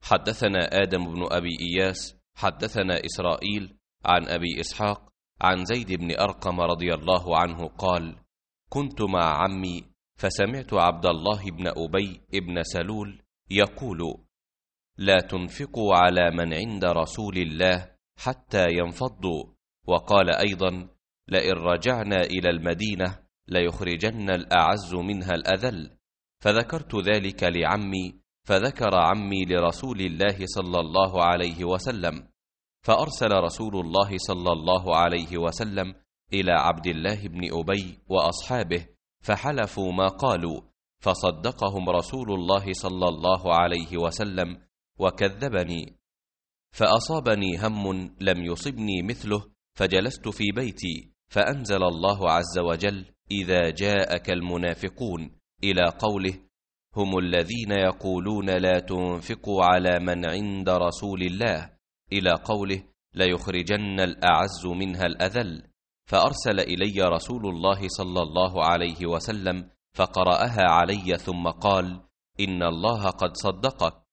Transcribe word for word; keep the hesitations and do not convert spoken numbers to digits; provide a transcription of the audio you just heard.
حدثنا آدم بن أبي إياس حدثنا إسرائيل عن أبي إسحاق عن زيد بن أرقم رضي الله عنه قال: كنت مع عمي فسمعت عبد الله بن أبي بن سلول يقول: لا تنفقوا على من عند رسول الله حتى ينفضوا. وقال أيضا: لئن رجعنا إلى المدينة ليخرجن الأعز منها الأذل. فذكرت ذلك لعمي، فذكر عمي لرسول الله صلى الله عليه وسلم، فأرسل رسول الله صلى الله عليه وسلم إلى عبد الله بن أبي وأصحابه فحلفوا ما قالوا، فصدقهم رسول الله صلى الله عليه وسلم وكذبني. فأصابني هم لم يصبني مثله، فجلست في بيتي، فأنزل الله عز وجل: إذا جاءك المنافقون، إلى قوله: هم الذين يقولون لا تنفقوا على من عند رسول الله، إلى قوله: ليخرجن الأعز منها الأذل. فأرسل إلي رسول الله صلى الله عليه وسلم فقرأها علي، ثم قال: إن الله قد صدقك،